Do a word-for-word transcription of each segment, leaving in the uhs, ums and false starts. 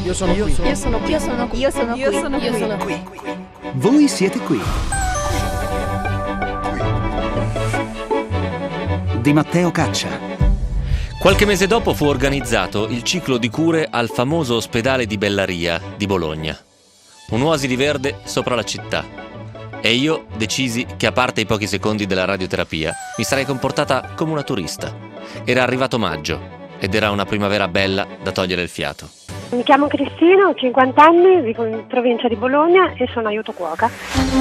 Io sono qui. Io sono qui. Io sono qui. Io sono qui. Io sono Io qui. sono qui. Voi siete qui. Di Matteo Caccia. Qualche mese dopo fu organizzato il ciclo di cure al famoso ospedale di Bellaria di Bologna. Un'oasi di verde sopra la città. E io decisi che, a parte i pochi secondi della radioterapia, mi sarei comportata come una turista. Era arrivato maggio ed era una primavera bella da togliere il fiato. Mi chiamo Cristina, ho cinquanta anni, vivo in provincia di Bologna e sono aiuto cuoca.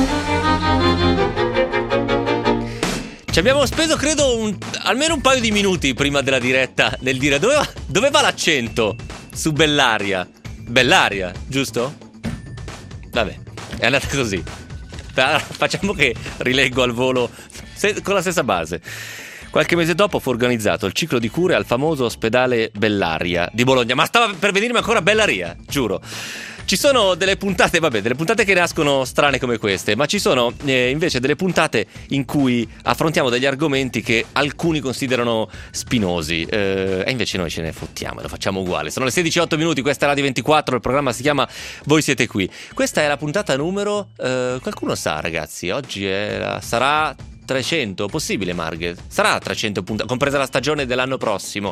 Ci abbiamo speso, credo, un, almeno un paio di minuti prima della diretta nel dire dove va, dove va l'accento su Bellaria. Bellaria, giusto? Vabbè, è andata così. Facciamo che rileggo al volo se, con la stessa base. Qualche mese dopo fu organizzato il ciclo di cure al famoso ospedale Bellaria di Bologna. Ma stava per venirmi ancora Bellaria, giuro. Ci sono delle puntate, vabbè, delle puntate che nascono strane come queste, ma ci sono eh, invece delle puntate in cui affrontiamo degli argomenti che alcuni considerano spinosi, eh, e invece noi ce ne fottiamo e lo facciamo uguale. Sono le sedici e otto minuti, questa è Radio ventiquattro, il programma si chiama Voi siete qui. Questa è la puntata numero, eh, qualcuno sa ragazzi, oggi è la, sarà trecento, possibile Marghe? Sarà trecento puntate, compresa la stagione dell'anno prossimo.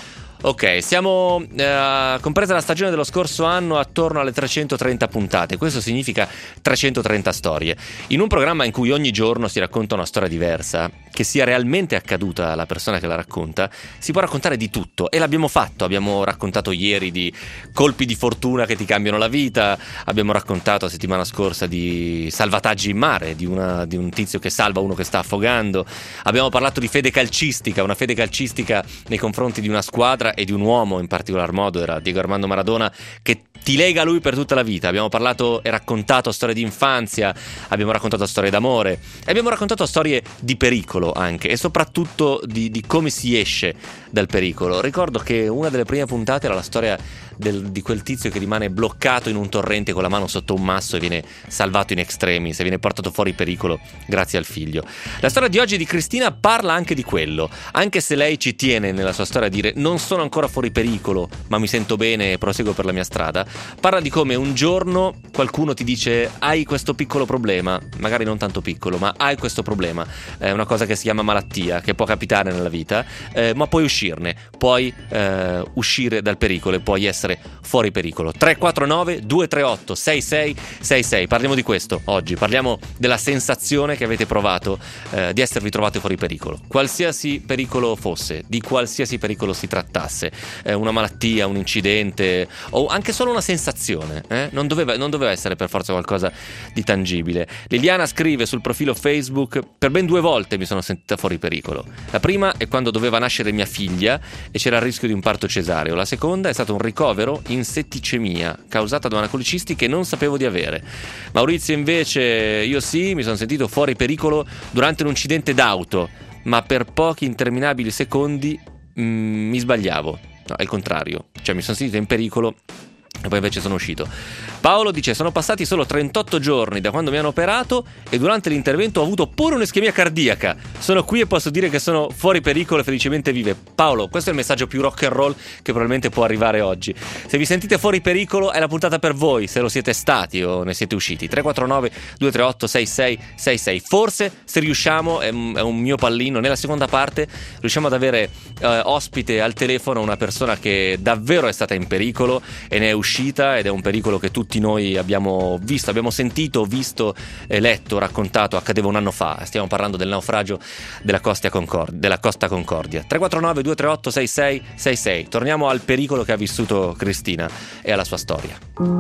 Ok, siamo eh, compresa la stagione dello scorso anno attorno alle trecentotrenta puntate. Questo significa trecentotrenta storie. In un programma in cui ogni giorno si racconta una storia diversa, che sia realmente accaduta alla persona che la racconta, si può raccontare di tutto e l'abbiamo fatto. Abbiamo raccontato ieri di colpi di fortuna che ti cambiano la vita, abbiamo raccontato la settimana scorsa di salvataggi in mare, di, una, di un tizio che salva uno che sta affogando, abbiamo parlato di fede calcistica, una fede calcistica nei confronti di una squadra e di un uomo in particolar modo, era Diego Armando Maradona, che ti lega a lui per tutta la vita. Abbiamo parlato e raccontato storie di infanzia, abbiamo raccontato storie d'amore e abbiamo raccontato storie di pericolo anche, e soprattutto di, di come si esce dal pericolo. Ricordo che una delle prime puntate era la storia del, di quel tizio che rimane bloccato in un torrente con la mano sotto un masso e viene salvato in extremis e viene portato fuori pericolo grazie al figlio. La storia di oggi di Cristina parla anche di quello, anche se lei ci tiene nella sua storia a dire non sono ancora fuori pericolo ma mi sento bene e proseguo per la mia strada. Parla di come un giorno qualcuno ti dice hai questo piccolo problema, magari non tanto piccolo, ma hai questo problema, è una cosa che si chiama malattia, che può capitare nella vita, eh, ma puoi uscirne, puoi eh, uscire dal pericolo e puoi essere fuori pericolo. Tre quattro nove due tre otto sei sei sei sei. Parliamo di questo oggi, parliamo della sensazione che avete provato eh, di esservi trovati fuori pericolo, qualsiasi pericolo fosse, di qualsiasi pericolo si trattasse, eh, una malattia, un incidente o anche solo una sensazione, eh? non, doveva, non doveva essere per forza qualcosa di tangibile. Liliana scrive sul profilo Facebook: per ben due volte mi sono sentita fuori pericolo. La prima è quando doveva nascere mia figlia e c'era il rischio di un parto cesareo. La seconda è stato un ricovero in setticemia causata da una colicisti che non sapevo di avere. Maurizio invece: io sì, mi sono sentito fuori pericolo durante un incidente d'auto, ma per pochi interminabili secondi mm, mi sbagliavo. No, è il contrario, cioè mi sono sentito in pericolo e poi invece sono uscito. Paolo dice: sono passati solo trentotto giorni da quando mi hanno operato e durante l'intervento ho avuto pure un'ischemia cardiaca. Sono qui e posso dire che sono fuori pericolo e felicemente vive. Paolo, questo è il messaggio più rock and roll che probabilmente può arrivare oggi. Se vi sentite fuori pericolo è la puntata per voi, se lo siete stati o ne siete usciti. Tre quattro nove due tre otto sei sei sei sei. Forse, se riusciamo, è un, è un mio pallino, nella seconda parte riusciamo ad avere eh, ospite al telefono una persona che davvero è stata in pericolo e ne è uscita, ed è un pericolo che tutti noi abbiamo visto, abbiamo sentito, visto, eh, letto, raccontato. Accadeva un anno fa. Stiamo parlando del naufragio della Costa Concordia, della Costa Concordia. Tre quattro nove due tre otto sei sei sei sei. Torniamo al pericolo che ha vissuto Cristina e alla sua storia.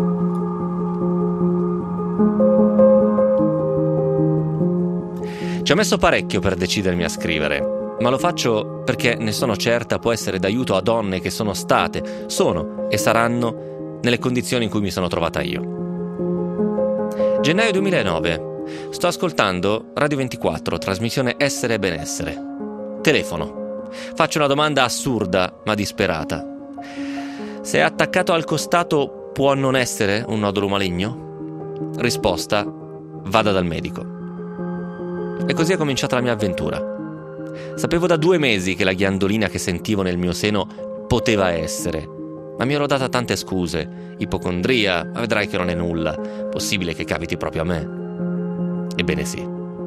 Ci ho messo parecchio per decidermi a scrivere, ma lo faccio perché ne sono certa può essere d'aiuto a donne che sono state, sono e saranno nelle condizioni in cui mi sono trovata io. Gennaio duemilanove. Sto ascoltando Radio ventiquattro, trasmissione Essere e Benessere. Telefono. Faccio una domanda assurda ma disperata. Se è attaccato al costato può non essere un nodulo maligno? Risposta: vada dal medico. E così è cominciata la mia avventura. Sapevo da due mesi che la ghiandolina che sentivo nel mio seno poteva essere ma mi ero data tante scuse. Ipocondria, ma vedrai che non è nulla. Possibile che capiti proprio a me? Ebbene sì.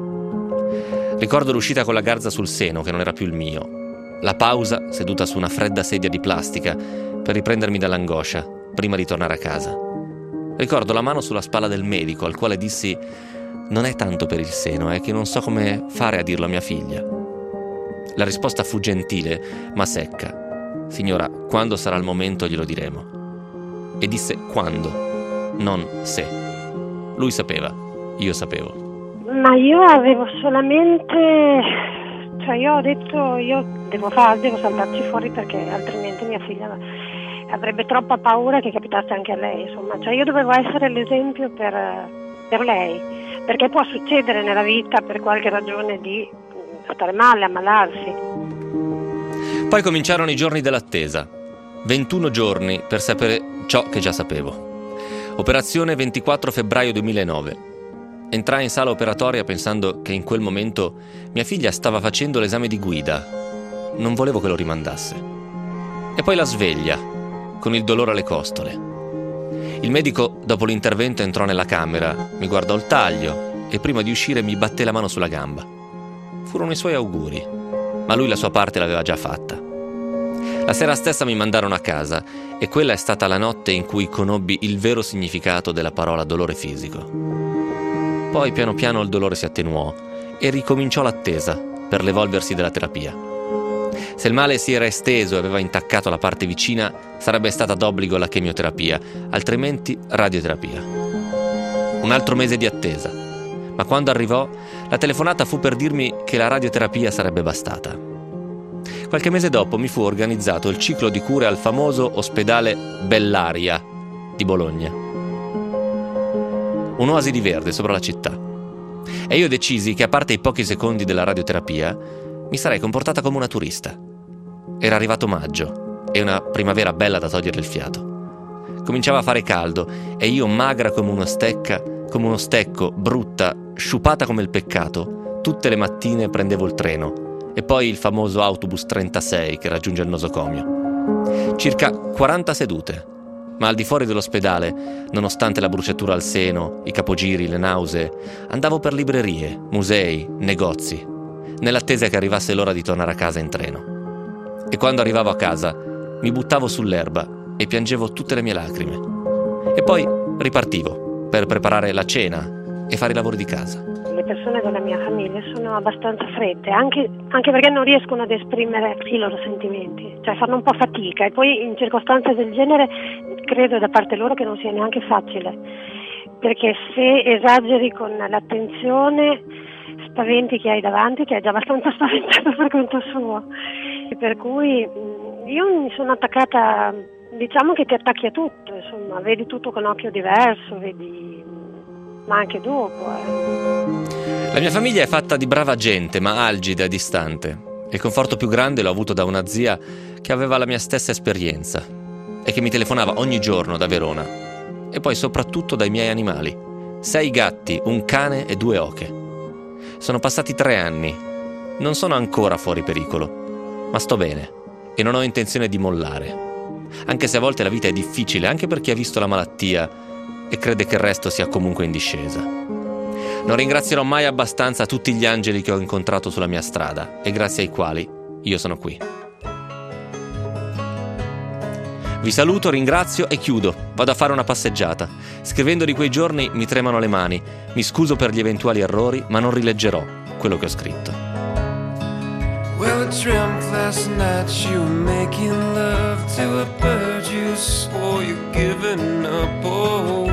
Ricordo l'uscita con la garza sul seno, che non era più il mio. La pausa, seduta su una fredda sedia di plastica, per riprendermi dall'angoscia, prima di tornare a casa. Ricordo la mano sulla spalla del medico, al quale dissi: non è tanto per il seno, è che non so come fare a dirlo a mia figlia. La risposta fu gentile, ma secca. Signora, quando sarà il momento glielo diremo. E disse quando, non se. Lui sapeva, io sapevo. Ma io avevo solamente... Cioè io ho detto, io devo fare, devo saltarci fuori perché altrimenti mia figlia avrebbe troppa paura che capitasse anche a lei, insomma. Cioè io dovevo essere l'esempio per, per lei, perché può succedere nella vita per qualche ragione di stare male, ammalarsi. Poi cominciarono i giorni dell'attesa. ventuno giorni per sapere ciò che già sapevo. Operazione ventiquattro febbraio duemilanove. Entrai in sala operatoria pensando che in quel momento mia figlia stava facendo l'esame di guida. Non volevo che lo rimandasse. E poi la sveglia, con il dolore alle costole. Il medico, dopo l'intervento, entrò nella camera, mi guardò il taglio e prima di uscire mi batté la mano sulla gamba. Furono i suoi auguri, ma lui la sua parte l'aveva già fatta. La sera stessa mi mandarono a casa e quella è stata la notte in cui conobbi il vero significato della parola dolore fisico. Poi piano piano il dolore si attenuò e ricominciò l'attesa per l'evolversi della terapia. Se il male si era esteso e aveva intaccato la parte vicina, sarebbe stata d'obbligo la chemioterapia, altrimenti radioterapia. Un altro mese di attesa, ma quando arrivò, la telefonata fu per dirmi che la radioterapia sarebbe bastata. Qualche mese dopo mi fu organizzato il ciclo di cure al famoso ospedale Bellaria di Bologna. Un'oasi di verde sopra la città. E io decisi che, a parte i pochi secondi della radioterapia, mi sarei comportata come una turista. Era arrivato maggio e una primavera bella da togliere il fiato. Cominciava a fare caldo e io, magra come una stecca, come uno stecco, brutta, sciupata come il peccato, tutte le mattine prendevo il treno e poi il famoso autobus trentasei che raggiunge il nosocomio. Circa quaranta sedute. Ma al di fuori dell'ospedale, nonostante la bruciatura al seno, i capogiri, le nausee, andavo per librerie, musei, negozi, nell'attesa che arrivasse l'ora di tornare a casa in treno. E quando arrivavo a casa, mi buttavo sull'erba e piangevo tutte le mie lacrime. E poi ripartivo per preparare la cena e fare i lavori di casa. Le persone della mia famiglia sono abbastanza fredde, anche, anche perché non riescono ad esprimere i loro sentimenti, cioè fanno un po' fatica, e poi in circostanze del genere credo da parte loro che non sia neanche facile, perché se esageri con l'attenzione spaventi chi hai davanti, che è già abbastanza spaventato per conto suo, e per cui io mi sono attaccata, diciamo che ti attacchi a tutto, insomma, vedi tutto con occhio diverso, vedi, ma anche dopo. Eh. La mia famiglia è fatta di brava gente, ma algida e distante. Il conforto più grande l'ho avuto da una zia che aveva la mia stessa esperienza e che mi telefonava ogni giorno da Verona. E poi soprattutto dai miei animali. Sei gatti, un cane e due oche. Sono passati tre anni. Non sono ancora fuori pericolo, ma sto bene e non ho intenzione di mollare. Anche se a volte la vita è difficile, anche per chi ha visto la malattia e crede che il resto sia comunque in discesa. Non ringrazierò mai abbastanza tutti gli angeli che ho incontrato sulla mia strada e grazie ai quali io sono qui. Vi saluto, ringrazio e chiudo. Vado a fare una passeggiata. Scrivendo di quei giorni mi tremano le mani. Mi scuso per gli eventuali errori, ma non rileggerò quello che ho scritto. Well, I dreamt last night you were making love to a bird you swore you'd given up. Oh,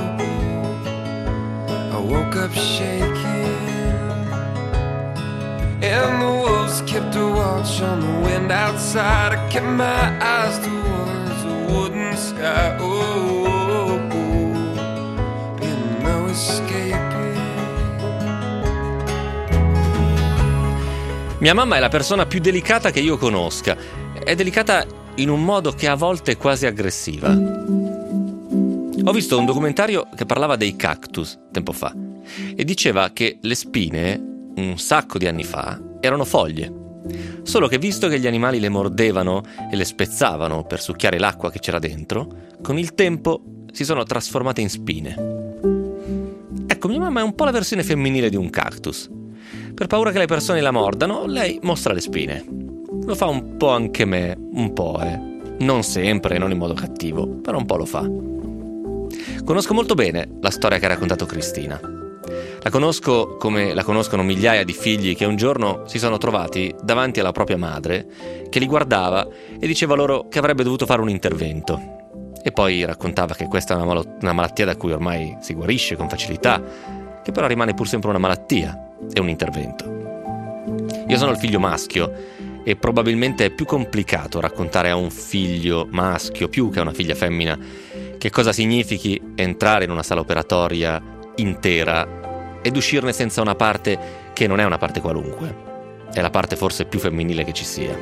I woke up shaking, and the wolves kept a watch on the wind outside. I kept my eyes towards the wooden sky. Oh, been no escaping. Mia mamma è la persona più delicata che io conosca. È delicata in un modo che a volte è quasi aggressiva. Ho visto un documentario che parlava dei cactus tempo fa e diceva che le spine, un sacco di anni fa, erano foglie. Solo che visto che gli animali le mordevano e le spezzavano per succhiare l'acqua che c'era dentro, con il tempo si sono trasformate in spine. Ecco, mia mamma è un po' la versione femminile di un cactus. Per paura che le persone la mordano, lei mostra le spine. Lo fa un po' anche me, un po', eh. Non sempre, non in modo cattivo, però un po' lo fa. Conosco molto bene la storia che ha raccontato Cristina. La conosco come la conoscono migliaia di figli che un giorno si sono trovati davanti alla propria madre, che li guardava e diceva loro che avrebbe dovuto fare un intervento. E poi raccontava che questa è una, mal- una malattia da cui ormai si guarisce con facilità, che però rimane pur sempre una malattia e un intervento. Io sono il figlio maschio e probabilmente è più complicato raccontare a un figlio maschio più che a una figlia femmina che cosa significhi entrare in una sala operatoria intera ed uscirne senza una parte che non è una parte qualunque, è la parte forse più femminile che ci sia.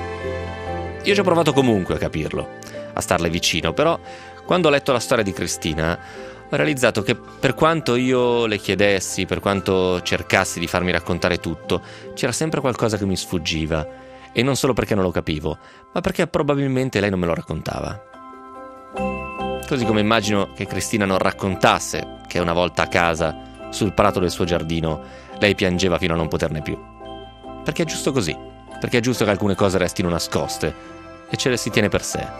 Io ci ho provato comunque a capirlo, a starle vicino, però quando ho letto la storia di Cristina ho realizzato che per quanto io le chiedessi, per quanto cercassi di farmi raccontare tutto, c'era sempre qualcosa che mi sfuggiva, e non solo perché non lo capivo, ma perché probabilmente lei non me lo raccontava. Così come immagino che Cristina non raccontasse che una volta a casa, sul prato del suo giardino, lei piangeva fino a non poterne più. Perché è giusto così, perché è giusto che alcune cose restino nascoste e ce le si tiene per sé.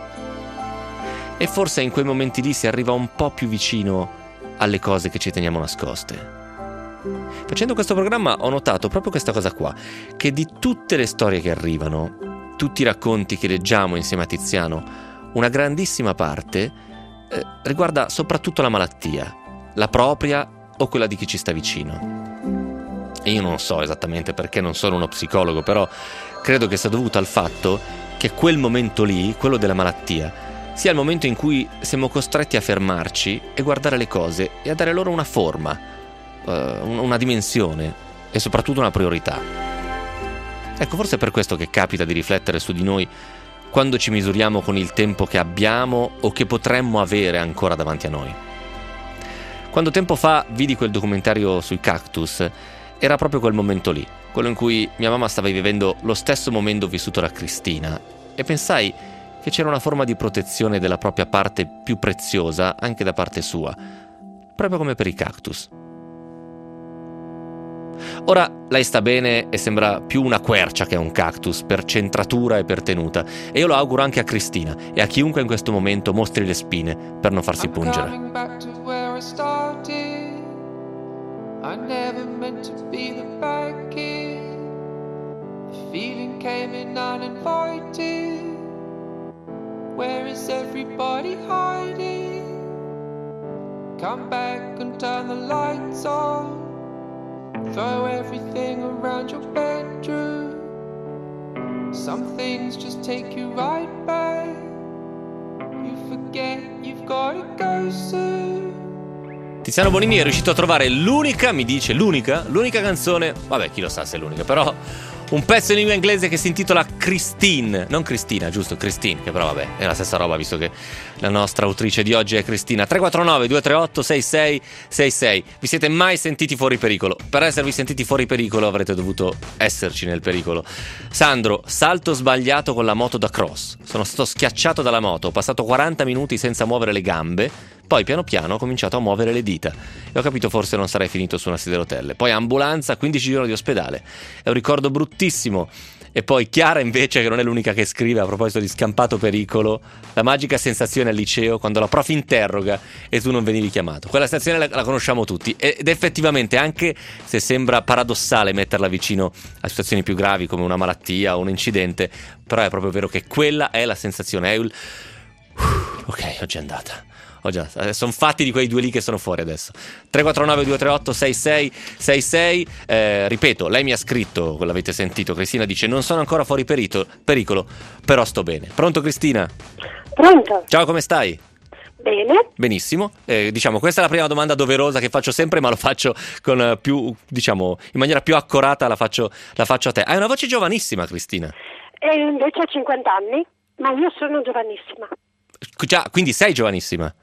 E forse in quei momenti lì si arriva un po' più vicino alle cose che ci teniamo nascoste. Facendo questo programma ho notato proprio questa cosa qua, che di tutte le storie che arrivano, tutti i racconti che leggiamo insieme a Tiziano, una grandissima parte eh, riguarda soprattutto la malattia, la propria o quella di chi ci sta vicino. E io non so esattamente perché, non sono uno psicologo, però credo che sia dovuto al fatto che quel momento lì, quello della malattia, sia il momento in cui siamo costretti a fermarci e guardare le cose e a dare loro una forma, una dimensione e soprattutto una priorità. Ecco, forse è per questo che capita di riflettere su di noi quando ci misuriamo con il tempo che abbiamo o che potremmo avere ancora davanti a noi. Quando tempo fa vidi quel documentario sui cactus, era proprio quel momento lì, quello in cui mia mamma stava vivendo lo stesso momento vissuto da Cristina, e pensai che c'era una forma di protezione della propria parte più preziosa anche da parte sua, proprio come per i cactus. Ora lei sta bene e sembra più una quercia che un cactus per centratura e per tenuta, e io lo auguro anche a Cristina e a chiunque in questo momento mostri le spine per non farsi pungere. I never meant to be the bad kid. The feeling came in uninvited. Where is everybody hiding? Come back and turn the lights on. Throw everything around your bedroom. Some things just take you right back. You forget you've gotta go soon. Tiziano Bonini è riuscito a trovare l'unica, mi dice l'unica, l'unica canzone, vabbè chi lo sa se è l'unica, però un pezzo in lingua inglese che si intitola Christine, non Cristina, giusto, Christine, che però vabbè è la stessa roba visto che la nostra autrice di oggi è Cristina. Tre quattro nove due tre otto sei sei sei sei. Vi siete mai sentiti fuori pericolo? Per esservi sentiti fuori pericolo avrete dovuto esserci nel pericolo. Sandro, salto sbagliato con la moto da cross, sono stato schiacciato dalla moto, ho passato quaranta minuti senza muovere le gambe. Poi piano piano ho cominciato a muovere le dita e ho capito forse non sarei finito su una sedia a rotelle. Poi ambulanza, quindici giorni di ospedale. È un ricordo bruttissimo. E poi Chiara invece, che non è l'unica che scrive a proposito di scampato pericolo, la magica sensazione al liceo quando la prof interroga e tu non venivi chiamato. Quella sensazione la, la conosciamo tutti ed effettivamente, anche se sembra paradossale metterla vicino a situazioni più gravi come una malattia o un incidente, però è proprio vero che quella è la sensazione. È il... ok, oggi è andata. Oh già, sono fatti di quei due lì che sono fuori adesso. Tre quattro nove due tre otto sei sei sei sei. eh, Ripeto, lei mi ha scritto, l'avete sentito, Cristina dice non sono ancora fuori perito, pericolo, però sto bene. Pronto Cristina? Pronto? Ciao, come stai? Bene. Benissimo, eh, diciamo questa è la prima domanda doverosa che faccio sempre, ma lo faccio con più, diciamo, in maniera più accorata, la faccio, la faccio a te. Hai una voce giovanissima, Cristina. E invece ho cinquanta anni, ma io sono giovanissima. Già, quindi sei giovanissima.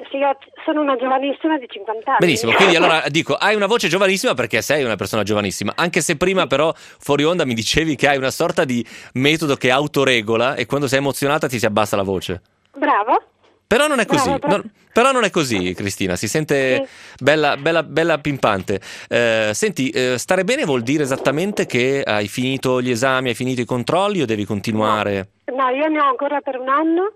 Sì, io sono una giovanissima di cinquanta anni. Benissimo, quindi allora dico, hai una voce giovanissima perché sei una persona giovanissima, anche se prima però fuori onda mi dicevi che hai una sorta di metodo che autoregola e quando sei emozionata ti si abbassa la voce. Bravo. Però non è così, Bravo, bravo. non- però non è così, Cristina, si sente bella, bella, bella pimpante. Eh, senti, eh, stare bene vuol dire esattamente che hai finito gli esami, hai finito i controlli o devi continuare? No, io ne ho ancora per un anno,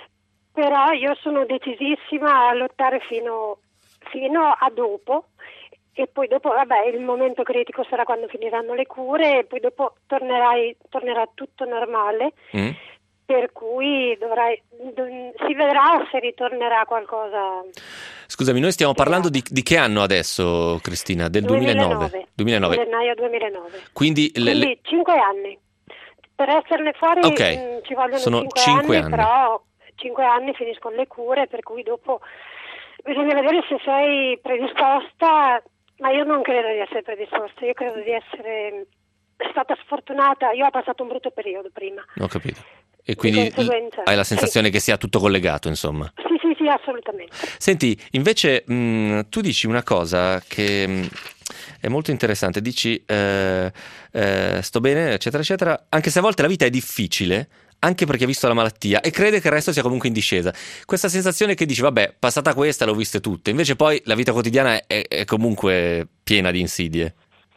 però io sono decisissima a lottare fino, fino a dopo, e poi dopo, vabbè, il momento critico sarà quando finiranno le cure, e poi dopo tornerai, tornerà tutto normale, Mm? per cui dovrai, do- si vedrà se ritornerà qualcosa. Scusami, noi stiamo parlando di, di che anno adesso, Cristina? Del duemilanove? duemilanove. Gennaio duemilanove. Quindi, le- le- Quindi cinque anni. Per esserne fuori Ok, mh, ci vogliono sono cinque, cinque anni, anni. però cinque anni finiscono le cure, per cui dopo bisogna vedere se sei predisposta, ma io non credo di essere predisposta, io credo di essere stata sfortunata, io ho passato un brutto periodo prima. Ho capito. E quindi conseguenza, hai la sensazione sì. che sia tutto collegato, insomma. Sì, sì, sì, assolutamente. Senti, invece mh, tu dici una cosa che mh, è molto interessante, dici eh, eh, sto bene, eccetera, eccetera, anche se a volte la vita è difficile, anche perché ha visto la malattia e crede che il resto sia comunque in discesa. Questa sensazione che dici, vabbè, passata questa, l'ho viste tutte, invece poi la vita quotidiana è, è comunque piena di insidie.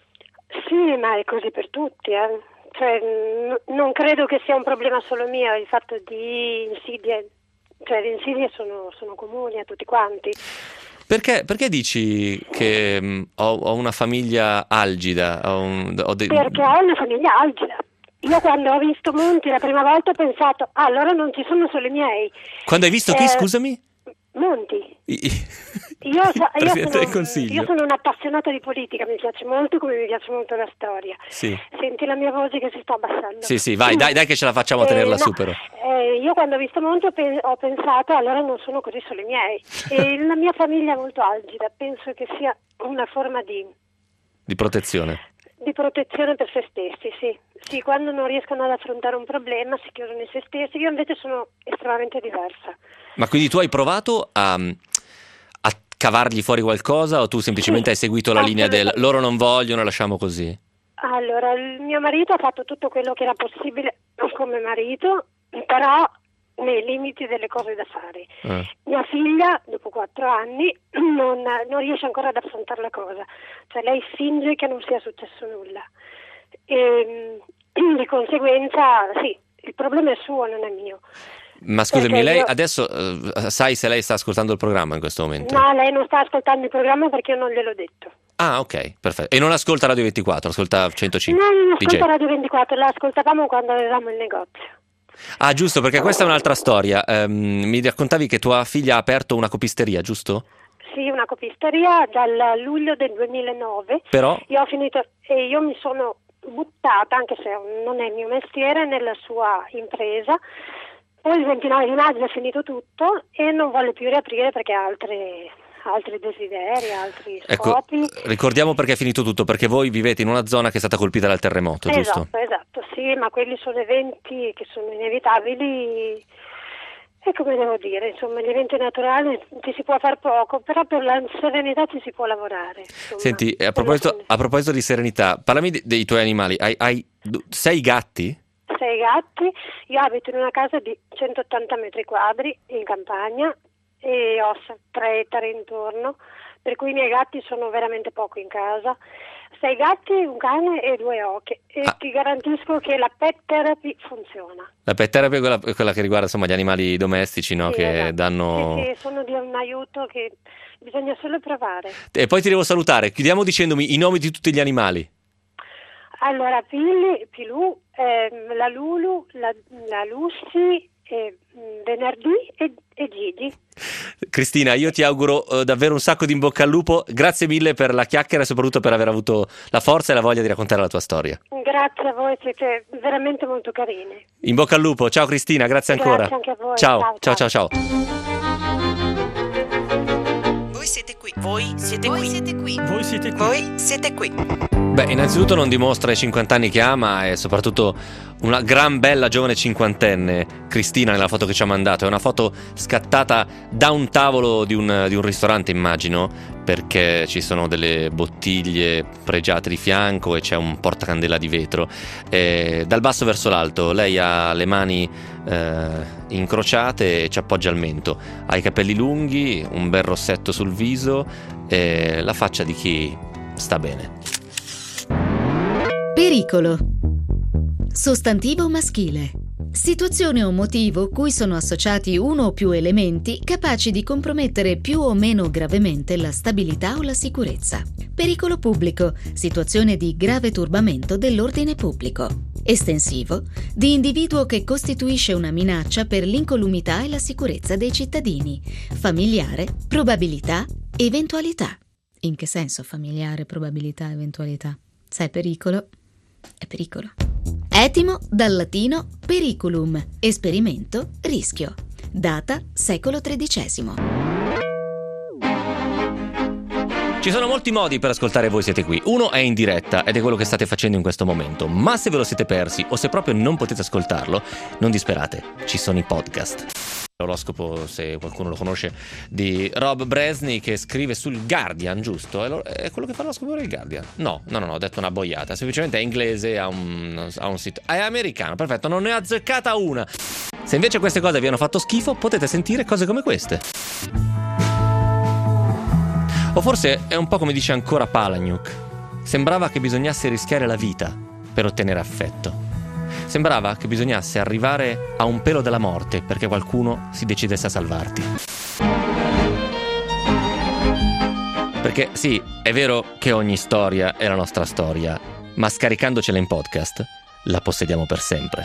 Sì, ma è così per tutti, eh. Cioè, n- non credo che sia un problema solo mio il fatto di insidie, cioè le insidie sono, sono comuni a tutti quanti. Perché, perché dici che mh, ho, ho una famiglia algida? Ho un- ho dei- Perché ho una famiglia algida. Io quando ho visto Monti la prima volta ho pensato, ah, allora non ci sono solo i miei. Quando hai visto chi, Eh, scusami? Monti. I- i- Io, so- io, Presidente del sono, Consiglio. io sono un'appassionata di politica, mi piace molto come mi piace molto la storia. Sì. Senti la mia voce che si sta abbassando. Sì, sì, vai, dai, dai che ce la facciamo a Eh, tenerla no, su però. eh, io quando ho visto Monti ho, pe- ho pensato, allora non sono così solo i miei. E la mia famiglia è molto algida, penso che sia una forma di, Di protezione. di protezione per se stessi, sì. Sì, quando non riescono ad affrontare un problema si chiudono in se stessi. Io invece sono estremamente diversa. Ma quindi tu hai provato a, a cavargli fuori qualcosa o tu semplicemente Sì, hai seguito la linea del assolutamente. loro non vogliono, lasciamo così? Allora, il mio marito ha fatto tutto quello che era possibile come marito, però nei limiti delle cose da fare. Eh. Mia figlia, dopo quattro anni, non, non riesce ancora ad affrontare la cosa. Cioè lei finge che non sia successo nulla. E, di conseguenza, sì, il problema è suo, non è mio. Ma scusami, Perché lei io- adesso eh, sai se lei sta ascoltando il programma in questo momento? No, lei non sta ascoltando il programma perché io non gliel'ho detto. Ah, ok, perfetto. E non ascolta Radio ventiquattro, ascolta centocinque. No, non D J. ascolta Radio ventiquattro, la ascoltavamo quando avevamo il negozio. Ah, giusto, perché questa è un'altra storia. Ehm, mi raccontavi che tua figlia ha aperto una copisteria, giusto? Sì, una copisteria dal luglio del duemilanove. Però, Io ho finito e io mi sono buttata, anche se non è il mio mestiere, nella sua impresa. Poi il ventinove di maggio è finito tutto e non volle più riaprire perché ha altre, altri desideri, altri ecco, scopi. ricordiamo perché è finito tutto, perché voi vivete in una zona che è stata colpita dal terremoto, giusto? Esatto, esatto, sì, ma quelli sono eventi che sono inevitabili. E come devo dire, insomma, gli eventi naturali ci si può far poco, però per la serenità ci si può lavorare. Insomma. Senti, a proposito, a proposito di serenità, parlami de- dei tuoi animali. Hai, hai du- sei gatti? Sei gatti, io abito in una casa di centottanta metri quadri in campagna e ho s- tre ettari intorno, per cui i miei gatti sono veramente poco in casa. Sei gatti, un cane e due oche, e Ah. ti garantisco che la pet therapy funziona. La pet therapy è quella, quella che riguarda insomma gli animali domestici, no? Sì, che esatto. danno... Sì, sì, sono di un aiuto che bisogna solo provare. E poi ti devo salutare, chiudiamo dicendomi i nomi di tutti gli animali. Allora, Pilli, Pilù, ehm, la Lulu, la, la Lucy, eh, mh, Venerdì e, e Gigi. Cristina, io ti auguro eh, davvero un sacco di in bocca al lupo, grazie mille per la chiacchiera e soprattutto per aver avuto la forza e la voglia di raccontare la tua storia. Grazie a voi, siete veramente molto carini. In bocca al lupo, ciao Cristina, grazie ancora. Grazie anche a voi. Ciao, Ciao, ciao, ciao, ciao. ciao. Voi siete qui. Voi siete qui. Siete qui. Voi siete qui. Voi siete qui. Beh, innanzitutto non dimostra i cinquanta anni che ha, ma è soprattutto una gran bella giovane cinquantenne, Cristina, nella foto che ci ha mandato. È una foto scattata da un tavolo di un, di un ristorante, immagino, perché ci sono delle bottiglie pregiate di fianco e c'è un portacandela di vetro. E dal basso verso l'alto lei ha le mani eh, incrociate e ci appoggia al mento. Ha i capelli lunghi, un bel rossetto sul viso e la faccia di chi sta bene. Pericolo. Sostantivo maschile. Situazione o motivo cui sono associati uno o più elementi capaci di compromettere più o meno gravemente la stabilità o la sicurezza. Pericolo pubblico. Situazione di grave turbamento dell'ordine pubblico. Estensivo. Di individuo che costituisce una minaccia per l'incolumità e la sicurezza dei cittadini. Familiare. Probabilità. Eventualità. In che senso familiare, probabilità, eventualità? Se è pericolo, è pericolo. Etimo dal latino periculum, esperimento, rischio. Data secolo tredicesimo. Ci sono molti modi per ascoltare Voi Siete Qui. Uno è in diretta ed è quello che state facendo in questo momento. Ma se ve lo siete persi o se proprio non potete ascoltarlo, non disperate, ci sono i podcast. L'oroscopo, se qualcuno lo conosce, di Rob Bresney, che scrive sul Guardian, giusto? È quello che fa l'oroscopo del Guardian? No, no, no, no, ho detto una boiata. Semplicemente è inglese, ha un, ha un sito. È americano, perfetto, non ne ho azzeccata una. Se invece queste cose vi hanno fatto schifo, potete sentire cose come queste. O forse è un po' come dice ancora Palahniuk. Sembrava che bisognasse rischiare la vita per ottenere affetto. Sembrava che bisognasse arrivare a un pelo della morte perché qualcuno si decidesse a salvarti. Perché sì, è vero che ogni storia è la nostra storia, ma scaricandocela in podcast la possediamo per sempre.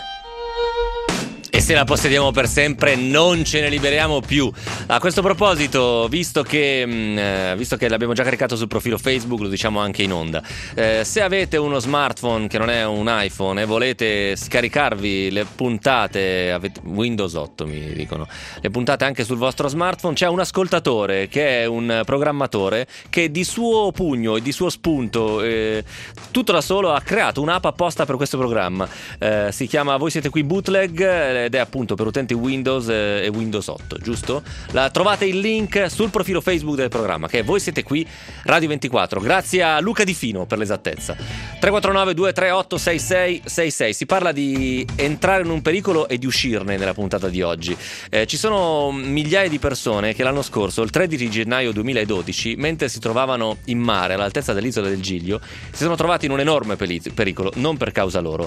E se la possediamo per sempre non ce ne liberiamo più. A questo proposito, visto che mh, visto che l'abbiamo già caricato sul profilo Facebook, lo diciamo anche in onda, eh, se avete uno smartphone che non è un iPhone e volete scaricarvi le puntate, avete Windows otto mi dicono, le puntate anche sul vostro smartphone, c'è un ascoltatore che è un programmatore che di suo pugno e di suo spunto, eh, tutto da solo, ha creato un'app apposta per questo programma. Eh, si chiama Voi Siete Qui Bootleg ed è appunto per utenti Windows e Windows otto, giusto? La trovate il link sul profilo Facebook del programma, che è Voi Siete Qui Radio ventiquattro. Grazie a Luca Di Fino per l'esattezza. tre quattro nove due tre otto sei sei sei sei. Si parla di entrare in un pericolo e di uscirne nella puntata di oggi. Eh, ci sono migliaia di persone che l'anno scorso, il tredici gennaio duemiladodici, mentre si trovavano in mare all'altezza dell'isola del Giglio, si sono trovati in un enorme pericolo, non per causa loro.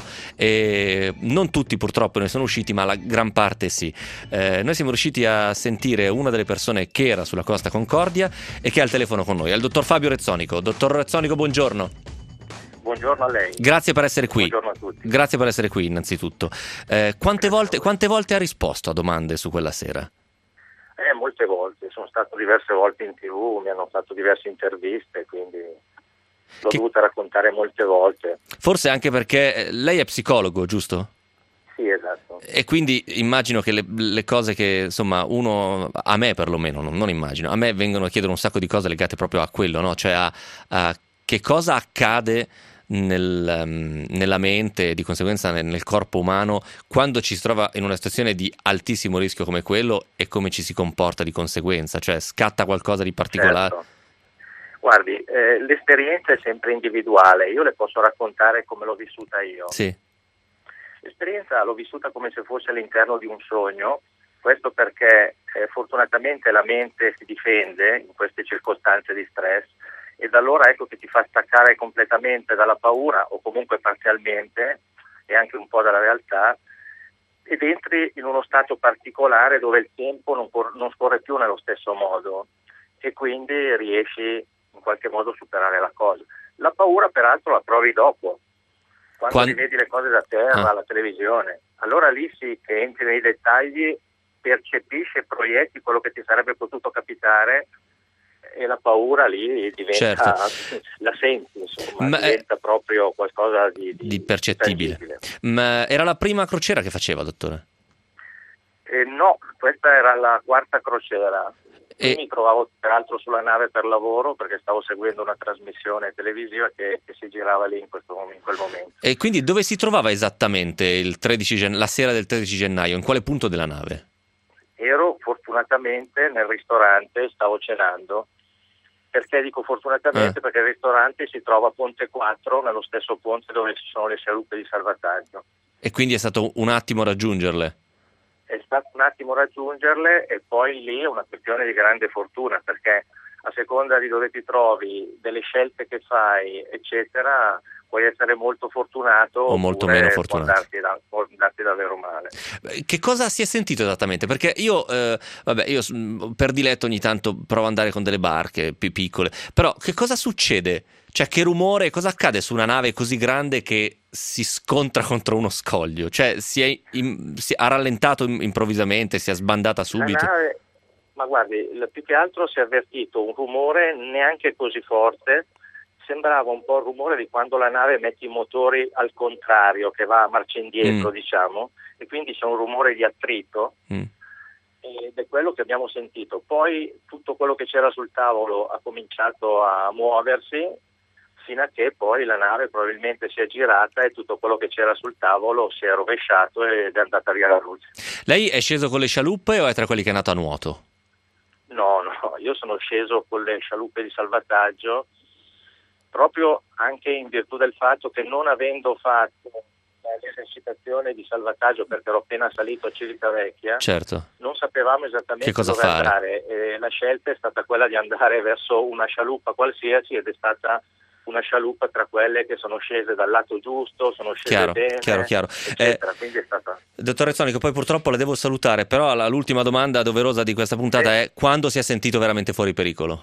E non tutti purtroppo ne sono usciti, ma la gran parte sì. Eh, noi siamo riusciti a sentire una delle persone che era sulla Costa Concordia e che è al telefono con noi, è il dottor Fabio Rezzonico. Dottor Rezzonico, buongiorno. Buongiorno a lei. Grazie per essere qui. Buongiorno a tutti. Grazie per essere qui innanzitutto. Eh, quante volte, quante volte ha risposto a domande su quella sera? Eh, molte volte, sono stato diverse volte in tivù, mi hanno fatto diverse interviste, quindi l'ho che... dovuta raccontare molte volte. Forse anche perché lei è psicologo, giusto? Sì, esatto. E quindi immagino che le, le cose che, insomma, uno, a me perlomeno, non, non immagino, a me vengono a chiedere un sacco di cose legate proprio a quello, no? Cioè a, a che cosa accade nel, um, nella mente e di conseguenza nel, nel corpo umano quando ci si trova in una situazione di altissimo rischio come quello e come ci si comporta di conseguenza, cioè scatta qualcosa di particolare. Certo. Guardi, eh, l'esperienza è sempre individuale, io le posso raccontare come l'ho vissuta io. Sì. L'esperienza l'ho vissuta come se fosse all'interno di un sogno, questo perché eh, fortunatamente la mente si difende in queste circostanze di stress e da allora ecco che ti fa staccare completamente dalla paura o comunque parzialmente e anche un po' dalla realtà ed entri in uno stato particolare dove il tempo non, cor- non scorre più nello stesso modo e quindi riesci in qualche modo a superare la cosa. La paura peraltro la provi dopo. Quando Quando... vedi le cose da terra, ah. alla televisione, allora lì sì che entri nei dettagli, percepisci e proietti quello che ti sarebbe potuto capitare e la paura lì diventa, certo. la senti, insomma, Ma diventa è... proprio qualcosa di, di, di percettibile. tangibile. Ma era la prima crociera che faceva, dottore? Eh, no, questa era la quarta crociera. E... mi trovavo tra l'altro sulla nave per lavoro perché stavo seguendo una trasmissione televisiva che, che si girava lì in, questo, in quel momento. E quindi dove si trovava esattamente il tredici gen- la sera del tredici gennaio? In quale punto della nave? Ero fortunatamente nel ristorante, stavo cenando. Perché dico fortunatamente? Eh. Perché il ristorante si trova a Ponte quattro, nello stesso ponte dove ci sono le scialuppe di salvataggio. E quindi è stato un attimo raggiungerle? È stato un attimo raggiungerle e poi lì è una questione di grande fortuna, perché a seconda di dove ti trovi, delle scelte che fai, eccetera, puoi essere molto fortunato o molto meno fortunato. Può darti, da, può darti davvero male. Che cosa si è sentito esattamente? Perché io, eh, vabbè, io per diletto ogni tanto provo ad andare con delle barche più piccole, però che cosa succede? Cioè, che rumore, cosa accade su una nave così grande che si scontra contro uno scoglio? Cioè, si è in, si, ha rallentato improvvisamente, si è sbandata subito? La nave, ma guardi, più che altro si è avvertito un rumore neanche così forte, sembrava un po' il rumore di quando la nave mette i motori al contrario, che va a marcia indietro, mm. diciamo, e quindi c'è un rumore di attrito. Mm. Ed è quello che abbiamo sentito. Poi tutto quello che c'era sul tavolo ha cominciato a muoversi, fino a che poi la nave probabilmente si è girata e tutto quello che c'era sul tavolo si è rovesciato ed è andata via la luce. Lei è sceso con le scialuppe o è tra quelli che è andato a nuoto? No, no, io sono sceso con le scialuppe di salvataggio proprio anche in virtù del fatto che, non avendo fatto l'esercitazione di salvataggio perché ero appena salito a Civitavecchia, certo, non sapevamo esattamente che cosa dove fare. andare e la scelta è stata quella di andare verso una scialuppa qualsiasi ed è stata una scialuppa tra quelle che sono scese dal lato giusto, sono scese chiaro, bene, chiaro, chiaro. eccetera. Eh, Quindi è stata... Dottor Rezzonico, poi purtroppo la devo salutare, però la, l'ultima domanda doverosa di questa puntata sì. è: quando si è sentito veramente fuori pericolo?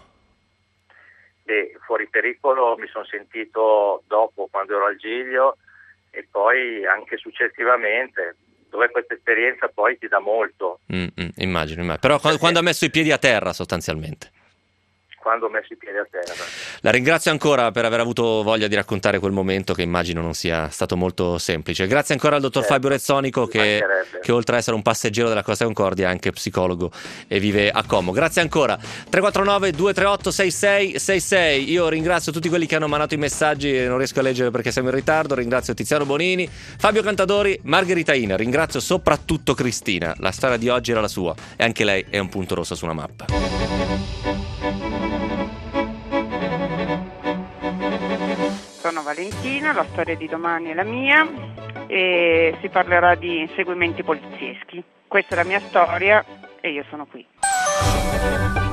Beh, fuori pericolo mi sono sentito dopo, quando ero al Giglio, e poi anche successivamente, dove questa esperienza poi ti dà molto. Mm, mm, immagino, immagino, però quando, quando ha messo i piedi a terra sostanzialmente. Quando ho messo i piedi a terra. La ringrazio ancora per aver avuto voglia di raccontare quel momento che immagino non sia stato molto semplice. Grazie ancora al dottor certo. Fabio Rezzonico che, che oltre ad essere un passeggero della Costa Concordia è anche psicologo e vive a Como. Grazie ancora. tre quattro nove due tre otto sei sei sei sei. Io ringrazio tutti quelli che hanno mandato i messaggi e non riesco a leggere perché siamo in ritardo. Ringrazio Tiziano Bonini, Fabio Cantadori, Margherita Ina. Ringrazio soprattutto Cristina. La storia di oggi era la sua e anche lei è un punto rosso su una mappa. Sono Valentina, la storia di domani è la mia e si parlerà di inseguimenti polizieschi. Questa è la mia storia e io sono qui.